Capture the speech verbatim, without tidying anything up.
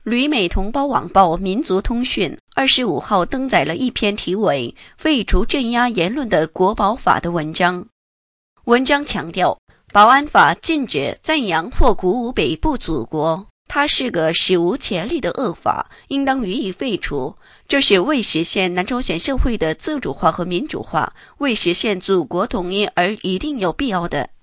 旅美同胞网报民族通讯二十五号登载了一篇题为《废除镇压言论的国保法》的文章。文章强调，保安法禁止赞扬或鼓舞北部祖国，它是个史无前例的恶法，应当予以废除。这是为实现南朝鲜社会的自主化和民主化，为实现祖国统一而一定有必要的。